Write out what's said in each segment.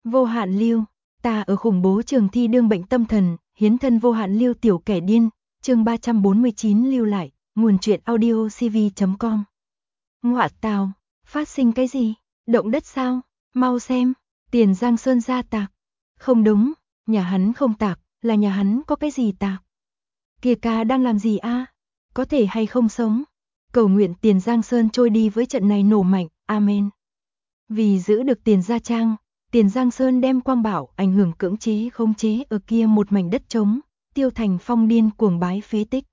Vô hạn lưu, ta ở khủng bố trường thi đương bệnh tâm thần, hiến thân vô hạn lưu tiểu kẻ điên, chương 349 lưu lại, nguồn truyện audio cv.com. Ngoạ tào, phát sinh cái gì? Động đất sao? Mau xem, Tiền Giang Sơn ra tạc. Không đúng, nhà hắn không tạc, là nhà hắn có cái gì tạc? Kìa ca đang làm gì a? Có thể hay không sống? Cầu nguyện Tiền Giang Sơn trôi đi với trận này nổ mạnh, amen. Vì giữ được Tiền Gia Trang, Tiền Giang Sơn đem quang bảo ảnh hưởng cưỡng chế khống chế ở kia một mảnh đất trống, Tiêu Thành Phong điên cuồng bái phế tích.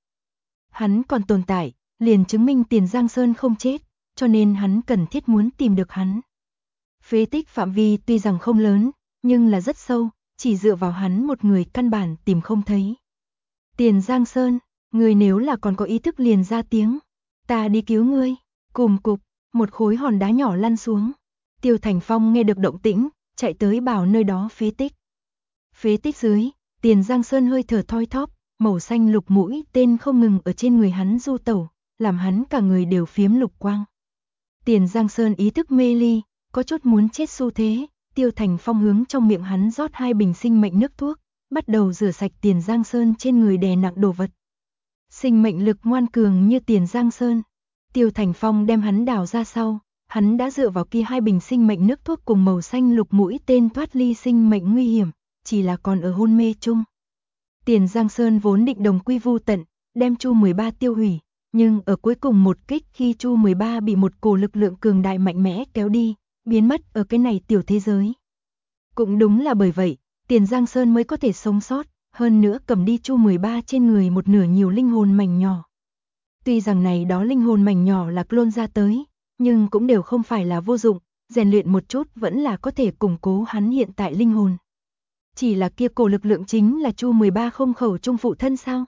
Hắn còn tồn tại, liền chứng minh Tiền Giang Sơn không chết, cho nên hắn cần thiết muốn tìm được hắn. Phế tích phạm vi tuy rằng không lớn, nhưng là rất sâu, chỉ dựa vào hắn một người căn bản tìm không thấy. Tiền Giang Sơn, người nếu là còn có ý thức liền ra tiếng, ta đi cứu ngươi. Cùm cục, một khối hòn đá nhỏ lăn xuống. Tiêu Thành Phong nghe được động tĩnh, chạy tới bảo nơi đó phế tích. Phế tích dưới, Tiền Giang Sơn hơi thở thoi thóp, màu xanh lục mũi tên không ngừng ở trên người hắn du tẩu, làm hắn cả người đều phiếm lục quang. Tiền Giang Sơn ý thức mê ly, có chút muốn chết xu thế, Tiêu Thành Phong hướng trong miệng hắn rót 2 bình sinh mệnh nước thuốc, bắt đầu rửa sạch Tiền Giang Sơn trên người đè nặng đồ vật. Sinh mệnh lực ngoan cường như Tiền Giang Sơn. Tiêu Thành Phong đem hắn đào ra sau, hắn đã dựa vào kia 2 bình sinh mệnh nước thuốc cùng màu xanh lục mũi tên thoát ly sinh mệnh nguy hiểm, chỉ là còn ở hôn mê chung. Tiền Giang Sơn vốn định đồng quy vu tận, đem Chu 13 tiêu hủy, nhưng ở cuối cùng một kích khi Chu 13 bị một cổ lực lượng cường đại mạnh mẽ kéo đi, biến mất ở cái này tiểu thế giới. Cũng đúng là bởi vậy, Tiền Giang Sơn mới có thể sống sót, hơn nữa cầm đi Chu 13 trên người một nửa nhiều linh hồn mảnh nhỏ. Tuy rằng này đó linh hồn mảnh nhỏ là clone ra tới, nhưng cũng đều không phải là vô dụng, rèn luyện một chút vẫn là có thể củng cố hắn hiện tại linh hồn. Chỉ là kia cổ lực lượng chính là Chu 13 không khẩu trung phụ thân sao?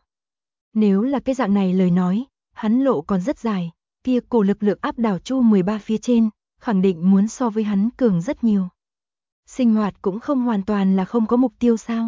Nếu là cái dạng này lời nói, hắn lộ còn rất dài, kia cổ lực lượng áp đảo Chu 13 phía trên, khẳng định muốn so với hắn cường rất nhiều. Sinh hoạt cũng không hoàn toàn là không có mục tiêu sao?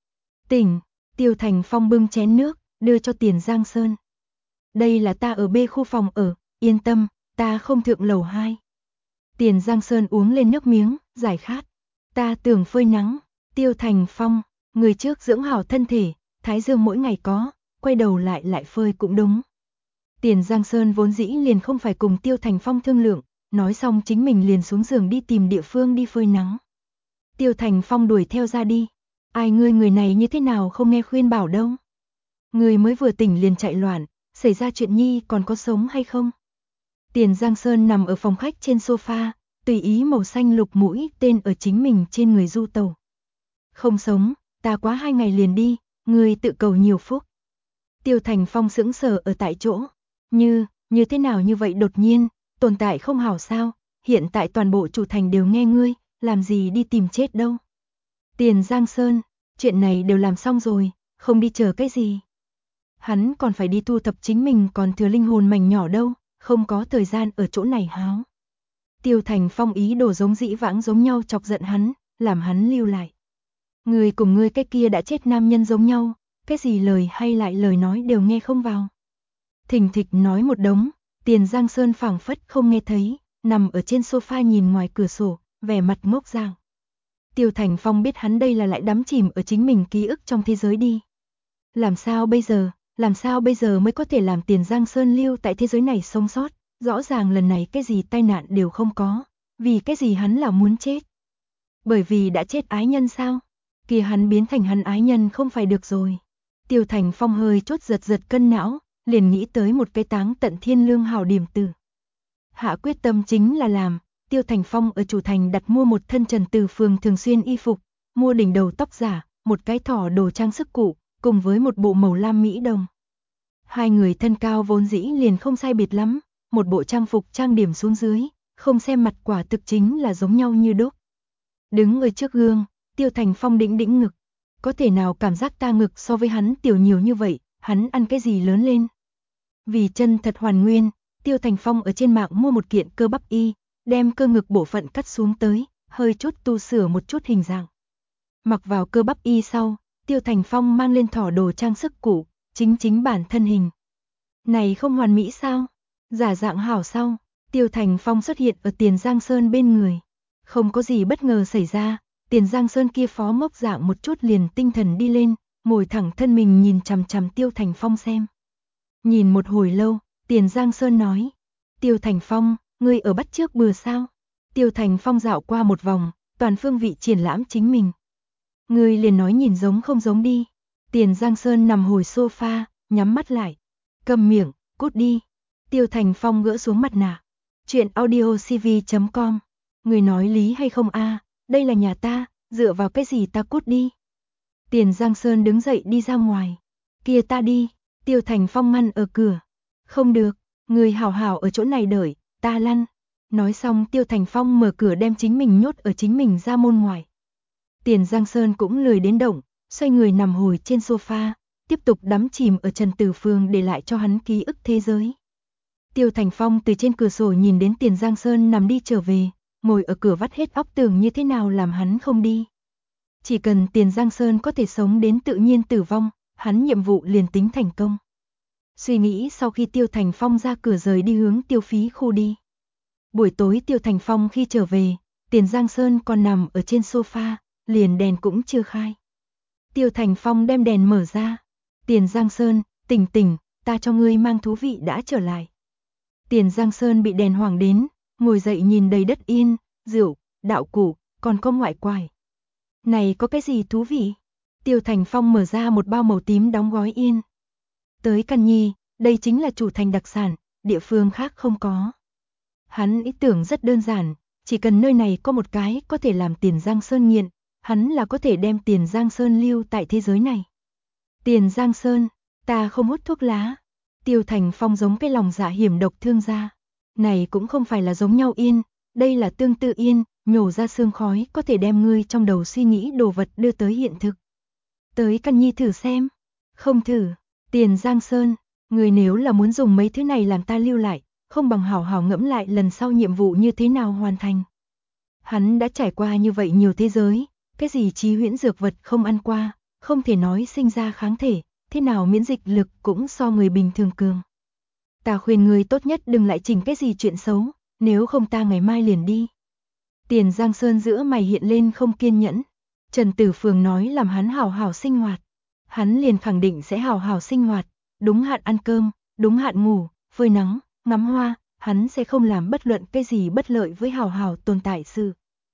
Tỉnh, Tiêu Thành Phong bưng chén nước, đưa cho Tiền Giang Sơn. Đây là ta ở B khu phòng ở, yên tâm, ta không thượng lầu 2. Tiền Giang Sơn uống lên nước miếng, giải khát. Ta tưởng phơi nắng, Tiêu Thành Phong, người trước dưỡng hảo thân thể, thái dương mỗi ngày có, quay đầu lại phơi cũng đúng. Tiền Giang Sơn vốn dĩ liền không phải cùng Tiêu Thành Phong thương lượng, nói xong chính mình liền xuống giường đi tìm địa phương đi phơi nắng. Tiêu Thành Phong đuổi theo ra đi. Ai ngươi người này như thế nào không nghe khuyên bảo đâu. Người mới vừa tỉnh liền chạy loạn, xảy ra chuyện nhi còn có sống hay không? Tiền Giang Sơn nằm ở phòng khách trên sofa, tùy ý màu xanh lục mũi tên ở chính mình trên người du tẩu. Không sống, ta quá 2 ngày liền đi, người tự cầu nhiều phúc. Tiêu Thành Phong sững sờ ở tại chỗ, như thế nào như vậy đột nhiên, tồn tại không hảo sao, hiện tại toàn bộ chủ thành đều nghe ngươi, làm gì đi tìm chết đâu. Tiền Giang Sơn, chuyện này đều làm xong rồi, không đi chờ cái gì. Hắn còn phải đi thu thập chính mình còn thừa linh hồn mảnh nhỏ đâu, không có thời gian ở chỗ này háo. Tiêu Thành Phong ý đồ giống dĩ vãng giống nhau chọc giận hắn, làm hắn lưu lại. Người cùng ngươi cái kia đã chết nam nhân giống nhau, cái gì lời hay lại lời nói đều nghe không vào. Thình thịch nói một đống, Tiền Giang Sơn phảng phất không nghe thấy, nằm ở trên sofa nhìn ngoài cửa sổ, vẻ mặt ngốc giang. Tiêu Thành Phong biết hắn đây là lại đắm chìm ở chính mình ký ức trong thế giới đi. Làm sao bây giờ mới có thể làm Tiền Giang Sơn lưu tại thế giới này sống sót, rõ ràng lần này cái gì tai nạn đều không có, vì cái gì hắn là muốn chết. Bởi vì đã chết ái nhân sao? Kìa hắn biến thành hắn ái nhân không phải được rồi. Tiêu Thành Phong hơi chốt giật cân não, liền nghĩ tới một cái táng tận thiên lương hảo điểm tử. Hạ quyết tâm chính là làm, Tiêu Thành Phong ở chủ thành đặt mua một thân Trần Từ Phường thường xuyên y phục, mua đỉnh đầu tóc giả, một cái thỏ đồ trang sức cụ, cùng với một bộ màu lam mỹ đồng. 2 người thân cao vốn dĩ liền không sai biệt lắm, một bộ trang phục trang điểm xuống dưới, không xem mặt quả thực chính là giống nhau như đúc. Đứng ở trước gương, Tiêu Thành Phong đĩnh ngực, có thể nào cảm giác ta ngực so với hắn tiểu nhiều như vậy, hắn ăn cái gì lớn lên. Vì chân thật hoàn nguyên, Tiêu Thành Phong ở trên mạng mua một kiện cơ bắp y, đem cơ ngực bộ phận cắt xuống tới, hơi chút tu sửa một chút hình dạng. Mặc vào cơ bắp y sau, Tiêu Thành Phong mang lên thỏ đồ trang sức cũ, chính bản thân hình. Này không hoàn mỹ sao? Giả dạng hảo sau, Tiêu Thành Phong xuất hiện ở Tiền Giang Sơn bên người. Không có gì bất ngờ xảy ra, Tiền Giang Sơn kia phó mốc dạng một chút liền tinh thần đi lên, ngồi thẳng thân mình nhìn chằm chằm Tiêu Thành Phong xem. Nhìn một hồi lâu, Tiền Giang Sơn nói, Tiêu Thành Phong, ngươi ở bắt chước bừa sao? Tiêu Thành Phong dạo qua một vòng, toàn phương vị triển lãm chính mình. Ngươi liền nói nhìn giống không giống đi. Tiền Giang Sơn nằm hồi sofa, nhắm mắt lại. Cầm miệng, cút đi. Tiêu Thành Phong gỡ xuống mặt nạ. Chuyện audiocv.com. Người nói lý hay không a? Đây là nhà ta, dựa vào cái gì ta cút đi. Tiền Giang Sơn đứng dậy đi ra ngoài. Kia ta đi. Tiêu Thành Phong ngăn ở cửa. Không được, người hảo hảo ở chỗ này đợi, ta lăn. Nói xong Tiêu Thành Phong mở cửa đem chính mình nhốt ở chính mình ra môn ngoài. Tiền Giang Sơn cũng lười đến động, xoay người nằm hồi trên sofa, tiếp tục đắm chìm ở Trần Tử Phương để lại cho hắn ký ức thế giới. Tiêu Thành Phong từ trên cửa sổ nhìn đến Tiền Giang Sơn nằm đi trở về, ngồi ở cửa vắt hết óc tưởng như thế nào làm hắn không đi. Chỉ cần Tiền Giang Sơn có thể sống đến tự nhiên tử vong, hắn nhiệm vụ liền tính thành công. Suy nghĩ sau khi Tiêu Thành Phong ra cửa rời đi hướng tiêu phí khu đi. Buổi tối Tiêu Thành Phong khi trở về, Tiền Giang Sơn còn nằm ở trên sofa, liền đèn cũng chưa khai. Tiêu Thành Phong đem đèn mở ra. Tiền Giang Sơn, tỉnh tỉnh, ta cho ngươi mang thú vị đã trở lại. Tiền Giang Sơn bị đèn hoảng đến, ngồi dậy nhìn đầy đất yên, rượu, đạo cụ, còn có ngoại quải. Này có cái gì thú vị? Tiêu Thành Phong mở ra một bao màu tím đóng gói yên. Tới Căn Nhi, đây chính là chủ thành đặc sản, địa phương khác không có. Hắn ý tưởng rất đơn giản, chỉ cần nơi này có một cái có thể làm Tiền Giang Sơn nghiện, hắn là có thể đem Tiền Giang Sơn lưu tại thế giới này. Tiền Giang Sơn, ta không hút thuốc lá. Tiêu Thành Phong giống cái lòng dạ hiểm độc thương gia. Này cũng không phải là giống nhau yên, đây là tương tự yên, nhổ ra sương khói có thể đem ngươi trong đầu suy nghĩ đồ vật đưa tới hiện thực. Tới Căn Nhi thử xem. Không thử. Tiền Giang Sơn, người nếu là muốn dùng mấy thứ này làm ta lưu lại, không bằng hảo hảo ngẫm lại lần sau nhiệm vụ như thế nào hoàn thành. Hắn đã trải qua như vậy nhiều thế giới, cái gì trí huyễn dược vật không ăn qua, không thể nói sinh ra kháng thể, thế nào miễn dịch lực cũng so người bình thường cường. Ta khuyên người tốt nhất đừng lại chỉnh cái gì chuyện xấu, nếu không ta ngày mai liền đi. Tiền Giang Sơn giữa mày hiện lên không kiên nhẫn. Trần Tử Phương nói làm hắn hảo hảo sinh hoạt. Hắn liền khẳng định sẽ hảo hảo sinh hoạt, đúng hạn ăn cơm, đúng hạn ngủ, phơi nắng, ngắm hoa, hắn sẽ không làm bất luận cái gì bất lợi với hảo hảo tồn tại sự.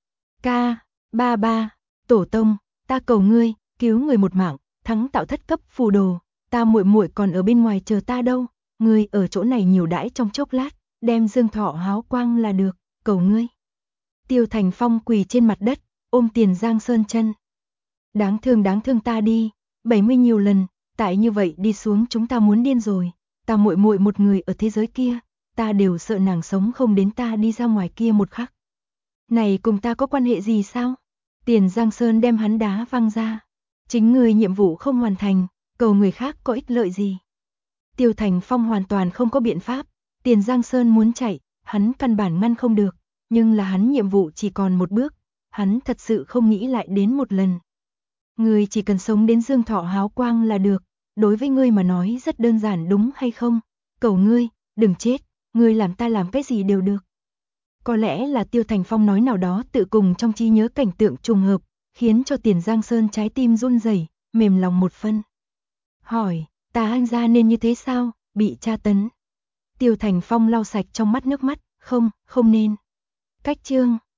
Ca, ba, tổ tông, ta cầu ngươi, cứu người một mạng, thắng tạo thất cấp phù đồ, ta muội muội còn ở bên ngoài chờ ta đâu, ngươi ở chỗ này nhiều đãi trong chốc lát, đem dương thọ háo quang là được, cầu ngươi. Tiêu Thành Phong quỳ trên mặt đất, ôm Tiền Giang Sơn chân. Đáng thương ta đi, 70 nhiều lần, tại như vậy đi xuống chúng ta muốn điên rồi, ta muội muội một người ở thế giới kia, ta đều sợ nàng sống không đến ta đi ra ngoài kia một khắc. Này cùng ta có quan hệ gì sao? Tiền Giang Sơn đem hắn đá văng ra. Chính người nhiệm vụ không hoàn thành, cầu người khác có ích lợi gì? Tiêu Thành Phong hoàn toàn không có biện pháp, Tiền Giang Sơn muốn chạy, hắn căn bản ngăn không được, nhưng là hắn nhiệm vụ chỉ còn một bước, hắn thật sự không nghĩ lại đến một lần. Ngươi chỉ cần sống đến dương thọ háo quang là được, đối với ngươi mà nói rất đơn giản đúng hay không? Cầu ngươi, đừng chết, ngươi làm ta làm cái gì đều được. Có lẽ là Tiêu Thành Phong nói nào đó tự cùng trong trí nhớ cảnh tượng trùng hợp, khiến cho Tiền Giang Sơn trái tim run rẩy, mềm lòng một phân. Hỏi, ta anh ra nên như thế sao, bị tra tấn. Tiêu Thành Phong lau sạch trong mắt nước mắt, không nên. Cách chương